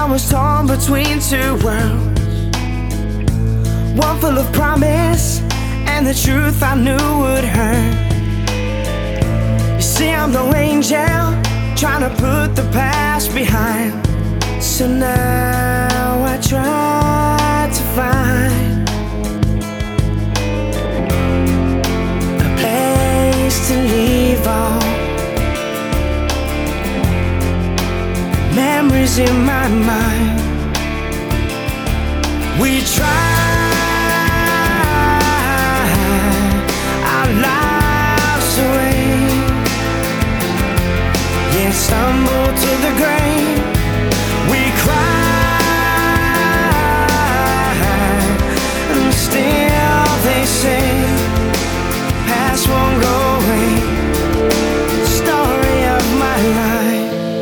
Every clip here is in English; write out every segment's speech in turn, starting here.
I was torn between two worlds, one full of promise and the truth I knew would hurt. You see, I'm no angel trying to put the past behind, so now I try to find a place to leave all memories in my mind. We tried our lives away, yet stumbled to the grave. We cried, and still they say past won't go away. Story of my life.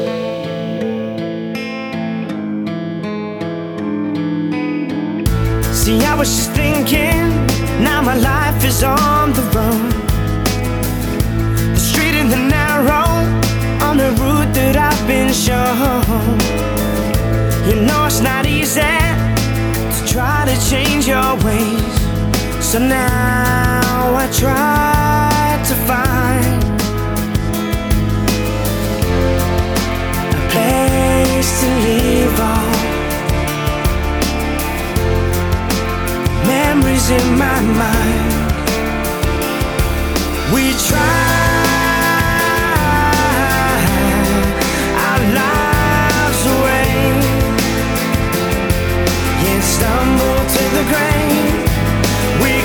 See, I was just thinking, now my life is on the road, the straight and the narrow, on the route that I've been shown. You know it's not easy to try to change your ways, so now I try to find a place to leave all memories in my mind. We tried our lives away, yet stumbled to the grave. We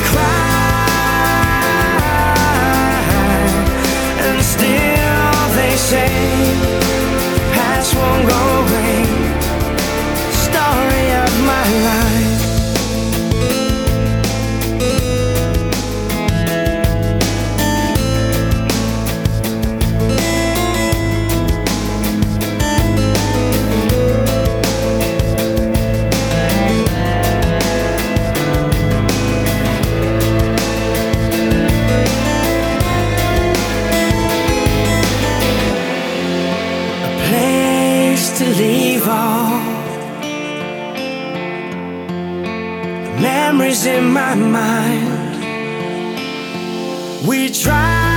cried, and still they say past won't go away. Story of my life. To leave all memories in my mind. We tried